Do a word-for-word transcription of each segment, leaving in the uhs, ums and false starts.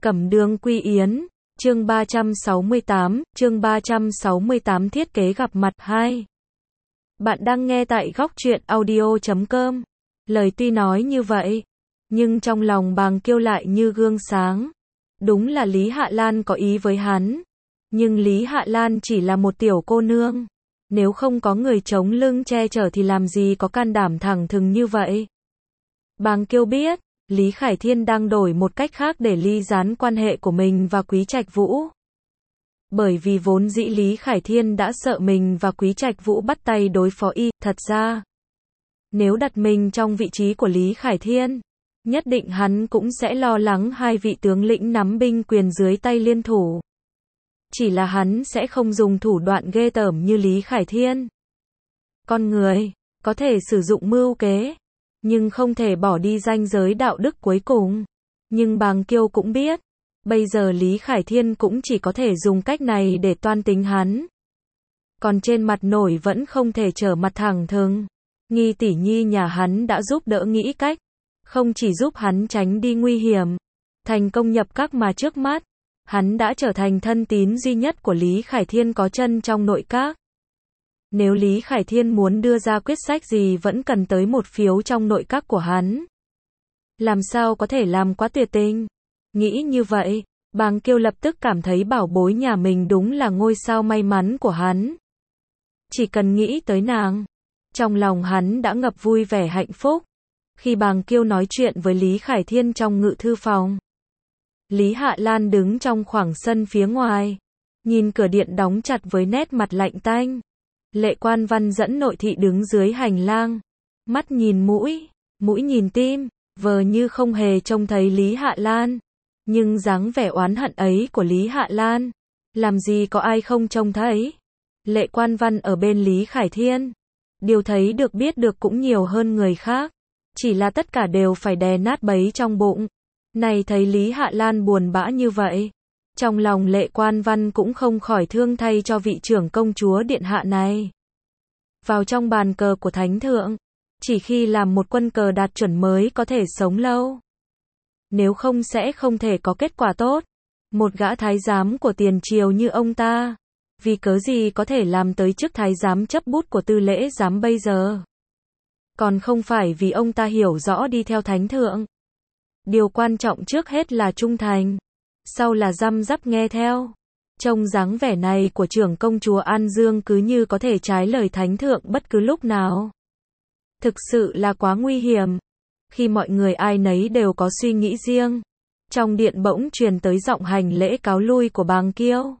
Cẩm Đường Quy Yến, chương ba trăm sáu mươi tám, chương ba trăm sáu mươi tám thiết kế gặp mặt hai. Bạn đang nghe tại góc truyện audio chấm com. Lời tuy nói như vậy, nhưng trong lòng Bàng Kiêu lại như gương sáng. Đúng là Lý Hạ Lan có ý với hắn, nhưng Lý Hạ Lan chỉ là một tiểu cô nương. Nếu không có người chống lưng che chở thì làm gì có can đảm thẳng thừng như vậy. Bàng Kiêu biết, Lý Khải Thiên đang đổi một cách khác để ly gián quan hệ của mình và Quý Trạch Vũ. Bởi vì vốn dĩ Lý Khải Thiên đã sợ mình và Quý Trạch Vũ bắt tay đối phó y, thật ra, nếu đặt mình trong vị trí của Lý Khải Thiên, nhất định hắn cũng sẽ lo lắng hai vị tướng lĩnh nắm binh quyền dưới tay liên thủ. Chỉ là hắn sẽ không dùng thủ đoạn ghê tởm như Lý Khải Thiên. Con người, có thể sử dụng mưu kế, nhưng không thể bỏ đi ranh giới đạo đức cuối cùng. Nhưng Bàng Kiêu cũng biết, bây giờ Lý Khải Thiên cũng chỉ có thể dùng cách này để toan tính hắn. Còn trên mặt nổi vẫn không thể trở mặt thẳng thừng. Nghi tỷ nhi nhà hắn đã giúp đỡ nghĩ cách, không chỉ giúp hắn tránh đi nguy hiểm, thành công nhập các mà trước mắt, hắn đã trở thành thân tín duy nhất của Lý Khải Thiên có chân trong nội các. Nếu Lý Khải Thiên muốn đưa ra quyết sách gì vẫn cần tới một phiếu trong nội các của hắn. Làm sao có thể làm quá tuyệt tình? Nghĩ như vậy, Bàng Kiêu lập tức cảm thấy bảo bối nhà mình đúng là ngôi sao may mắn của hắn. Chỉ cần nghĩ tới nàng, trong lòng hắn đã ngập vui vẻ hạnh phúc. Khi Bàng Kiêu nói chuyện với Lý Khải Thiên trong ngự thư phòng, Lý Hạ Lan đứng trong khoảng sân phía ngoài, nhìn cửa điện đóng chặt với nét mặt lạnh tanh. Lệ Quan Văn dẫn nội thị đứng dưới hành lang, mắt nhìn mũi, mũi nhìn tim, vờ như không hề trông thấy Lý Hạ Lan. Nhưng dáng vẻ oán hận ấy của Lý Hạ Lan, làm gì có ai không trông thấy. Lệ Quan Văn ở bên Lý Khải Thiên, điều thấy được biết được cũng nhiều hơn người khác, chỉ là tất cả đều phải đè nát bấy trong bụng. Này thấy Lý Hạ Lan buồn bã như vậy, trong lòng Lệ Quan Văn cũng không khỏi thương thay cho vị trưởng công chúa điện hạ này. Vào trong bàn cờ của Thánh Thượng, chỉ khi làm một quân cờ đạt chuẩn mới có thể sống lâu. Nếu không sẽ không thể có kết quả tốt. Một gã thái giám của tiền triều như ông ta, vì cớ gì có thể làm tới chức thái giám chấp bút của tư lễ giám bây giờ? Còn không phải vì ông ta hiểu rõ đi theo Thánh Thượng. Điều quan trọng trước hết là trung thành, sau là răm rắp nghe theo. Trông dáng vẻ này của trưởng công chúa An Dương cứ như có thể trái lời Thánh Thượng bất cứ lúc nào. Thực sự là quá nguy hiểm. Khi mọi người ai nấy đều có suy nghĩ riêng, trong điện bỗng truyền tới giọng hành lễ cáo lui của Bàng Kiêu.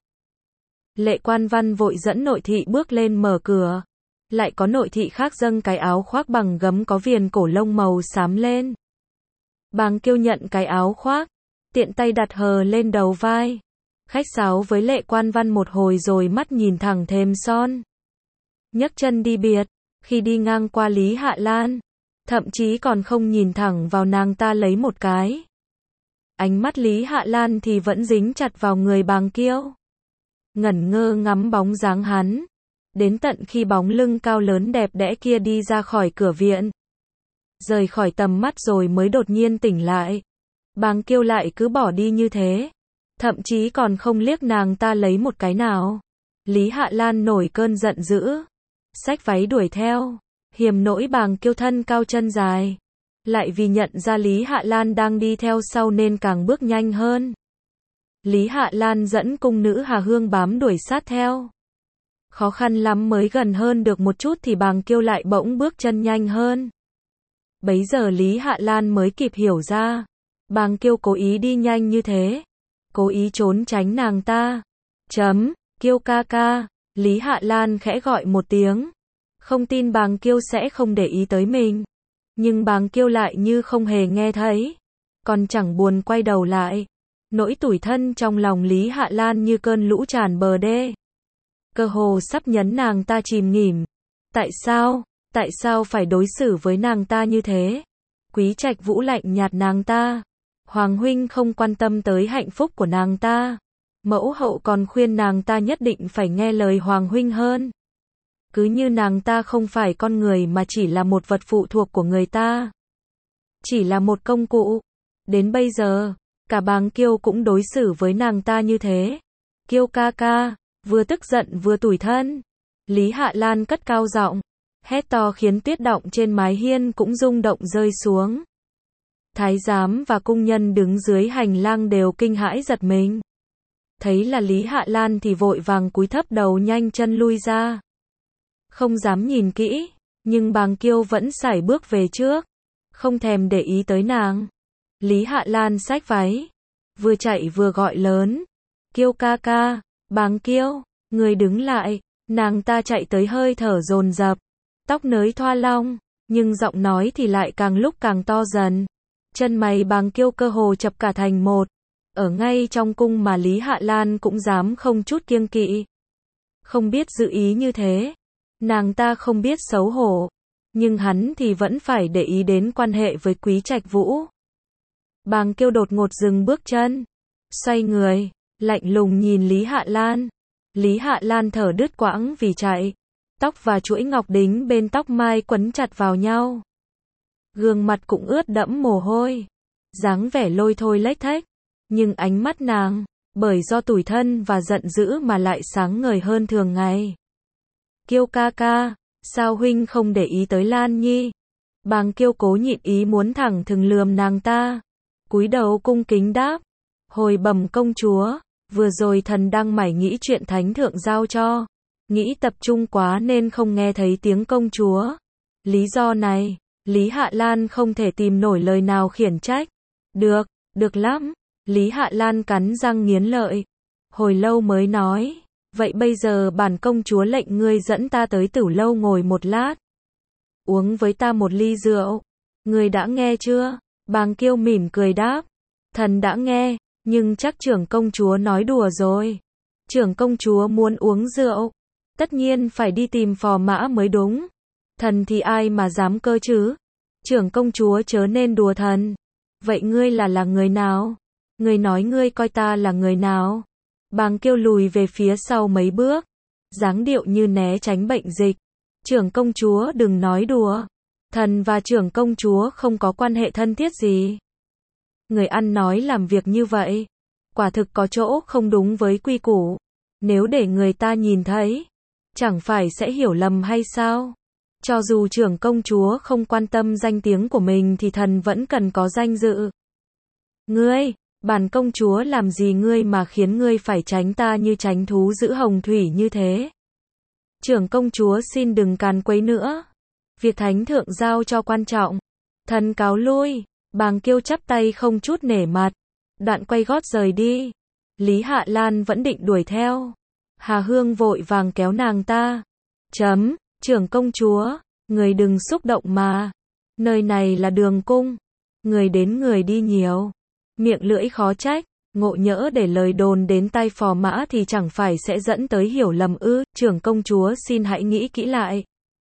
Lệ Quan Văn vội dẫn nội thị bước lên mở cửa. Lại có nội thị khác dâng cái áo khoác bằng gấm có viền cổ lông màu xám lên. Bàng Kiêu nhận cái áo khoác, tiện tay đặt hờ lên đầu vai. Khách sáo với Lệ Quan Văn một hồi rồi mắt nhìn thẳng thềm son. Nhấc chân đi biệt, khi đi ngang qua Lý Hạ Lan, thậm chí còn không nhìn thẳng vào nàng ta lấy một cái. Ánh mắt Lý Hạ Lan thì vẫn dính chặt vào người Bàng Kiêu. Ngẩn ngơ ngắm bóng dáng hắn, đến tận khi bóng lưng cao lớn đẹp đẽ kia đi ra khỏi cửa viện, rời khỏi tầm mắt rồi mới đột nhiên tỉnh lại. Bàng Kiêu lại cứ bỏ đi như thế, thậm chí còn không liếc nàng ta lấy một cái nào. Lý Hạ Lan nổi cơn giận dữ, xách váy đuổi theo. Hiềm nỗi Bàng Kiêu thân cao chân dài, lại vì nhận ra Lý Hạ Lan đang đi theo sau nên càng bước nhanh hơn. Lý Hạ Lan dẫn cung nữ Hà Hương bám đuổi sát theo. Khó khăn lắm mới gần hơn được một chút thì Bàng Kiêu lại bỗng bước chân nhanh hơn. Bấy giờ Lý Hạ Lan mới kịp hiểu ra, Bàng Kiêu cố ý đi nhanh như thế, cố ý trốn tránh nàng ta. Chấm, Kiêu ca ca, Lý Hạ Lan khẽ gọi một tiếng. Không tin Bàng Kiêu sẽ không để ý tới mình. Nhưng Bàng Kiêu lại như không hề nghe thấy, còn chẳng buồn quay đầu lại. Nỗi tủi thân trong lòng Lý Hạ Lan như cơn lũ tràn bờ đê, cơ hồ sắp nhấn nàng ta chìm nghỉm. Tại sao, tại sao phải đối xử với nàng ta như thế? Quý Trạch Vũ lạnh nhạt nàng ta. Hoàng huynh không quan tâm tới hạnh phúc của nàng ta. Mẫu hậu còn khuyên nàng ta nhất định phải nghe lời Hoàng huynh hơn. Cứ như nàng ta không phải con người mà chỉ là một vật phụ thuộc của người ta. Chỉ là một công cụ. Đến bây giờ, Cả Bàng Kiêu cũng đối xử với nàng ta như thế. Kiêu ca ca, vừa tức giận vừa tủi thân. Lý Hạ Lan cất cao giọng, hét to khiến tuyết động trên mái hiên cũng rung động rơi xuống. Thái giám và cung nhân đứng dưới hành lang đều kinh hãi giật mình. Thấy là Lý Hạ Lan thì vội vàng cúi thấp đầu nhanh chân lui ra. Không dám nhìn kỹ, nhưng Bàng Kiêu vẫn sải bước về trước, không thèm để ý tới nàng. Lý Hạ Lan xách váy, vừa chạy vừa gọi lớn, Kiêu ca ca, Bàng Kiêu, người đứng lại. Nàng ta chạy tới hơi thở dồn dập, tóc nới thoa long, nhưng giọng nói thì lại càng lúc càng to dần. Chân mày Bàng Kiêu cơ hồ chập cả thành một. Ở ngay trong cung mà Lý Hạ Lan cũng dám không chút kiêng kỵ. Không biết dự ý như thế, nàng ta không biết xấu hổ, nhưng hắn thì vẫn phải để ý đến quan hệ với Quý Trạch Vũ. Bàng Kiêu đột ngột dừng bước chân, xoay người, lạnh lùng nhìn Lý Hạ Lan. Lý Hạ Lan thở đứt quãng vì chạy, tóc và chuỗi ngọc đính bên tóc mai quấn chặt vào nhau. Gương mặt cũng ướt đẫm mồ hôi, dáng vẻ lôi thôi lếch thếch, nhưng ánh mắt nàng, bởi do tủi thân và giận dữ mà lại sáng ngời hơn thường ngày. Kiêu ca ca, sao huynh không để ý tới Lan Nhi? Bàng Kiêu cố nhịn ý muốn thẳng thừng lườm nàng ta, cúi đầu cung kính đáp, hồi bẩm công chúa, vừa rồi thần đang mải nghĩ chuyện thánh thượng giao cho, nghĩ tập trung quá nên không nghe thấy tiếng công chúa. Lý do này, Lý Hạ Lan không thể tìm nổi lời nào khiển trách. Được, được lắm. Lý Hạ Lan cắn răng nghiến lợi, hồi lâu mới nói, vậy bây giờ bản công chúa lệnh ngươi dẫn ta tới Tử Lâu ngồi một lát, uống với ta một ly rượu. Ngươi đã nghe chưa? Bàng Kiêu mỉm cười đáp, thần đã nghe, nhưng chắc trưởng công chúa nói đùa rồi. Trưởng công chúa muốn uống rượu, tất nhiên phải đi tìm phò mã mới đúng. Thần thì ai mà dám cơ chứ? Trưởng công chúa chớ nên đùa thần. Vậy ngươi là là người nào? Ngươi nói ngươi coi ta là người nào? Bàng Kiêu lùi về phía sau mấy bước, dáng điệu như né tránh bệnh dịch. Trưởng công chúa đừng nói đùa. Thần và trưởng công chúa không có quan hệ thân thiết gì. Người ăn nói làm việc như vậy, quả thực có chỗ không đúng với quy củ. Nếu để người ta nhìn thấy, chẳng phải sẽ hiểu lầm hay sao? Cho dù trưởng công chúa không quan tâm danh tiếng của mình thì thần vẫn cần có danh dự. Ngươi, bản công chúa làm gì ngươi mà khiến ngươi phải tránh ta như tránh thú giữ hồng thủy như thế? Trưởng công chúa xin đừng càn quấy nữa. Việc thánh thượng giao cho quan trọng. Thần cáo lui. Bàng Kiêu chắp tay không chút nể mặt, đoạn quay gót rời đi. Lý Hạ Lan vẫn định đuổi theo. Hà Hương vội vàng kéo nàng ta. Chấm, trưởng công chúa, người đừng xúc động mà. Nơi này là đường cung. Người đến người đi nhiều. Miệng lưỡi khó trách, ngộ nhỡ để lời đồn đến tai phò mã thì chẳng phải sẽ dẫn tới hiểu lầm ư. Trưởng công chúa xin hãy nghĩ kỹ lại.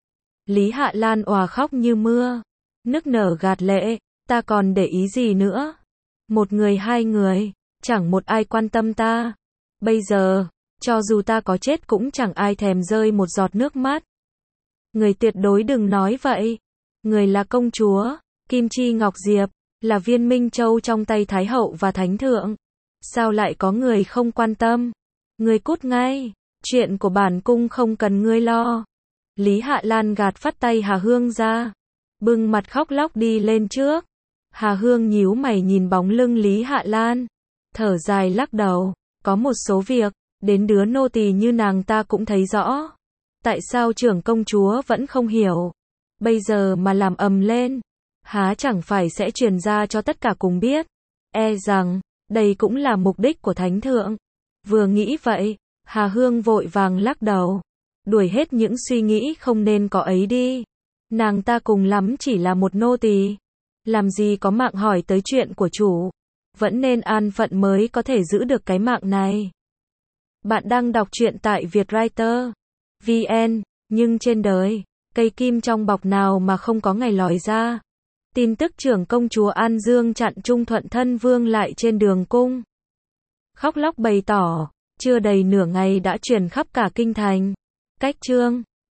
Lý Hạ Lan òa khóc như mưa, nức nở gạt lệ. Ta còn để ý gì nữa? Một người hai người, chẳng một ai quan tâm ta. Bây giờ, cho dù ta có chết cũng chẳng ai thèm rơi một giọt nước mắt. Người tuyệt đối đừng nói vậy. Người là công chúa, Kim Chi Ngọc Diệp, là viên minh châu trong tay Thái Hậu và Thánh Thượng. Sao lại có người không quan tâm? Người cút ngay, chuyện của bản cung không cần ngươi lo. Lý Hạ Lan gạt phắt tay Hà Hương ra, bưng mặt khóc lóc đi lên trước. Hà Hương nhíu mày nhìn bóng lưng Lý Hạ Lan, thở dài lắc đầu, có một số việc, đến đứa nô tỳ như nàng ta cũng thấy rõ. Tại sao trưởng công chúa vẫn không hiểu? Bây giờ mà làm ầm lên, há chẳng phải sẽ truyền ra cho tất cả cùng biết. E rằng, đây cũng là mục đích của Thánh Thượng. Vừa nghĩ vậy, Hà Hương vội vàng lắc đầu, đuổi hết những suy nghĩ không nên có ấy đi. Nàng ta cùng lắm chỉ là một nô tỳ, làm gì có mạng hỏi tới chuyện của chủ. Vẫn nên an phận mới có thể giữ được cái mạng này. Bạn đang đọc truyện tại Vietwriter chấm vn, nhưng trên đời, cây kim trong bọc nào mà không có ngày lòi ra. Tin tức trưởng công chúa An Dương chặn Trung Thuận thân vương lại trên đường cung. Khóc lóc bày tỏ, chưa đầy nửa ngày đã truyền khắp cả kinh thành. Cách chương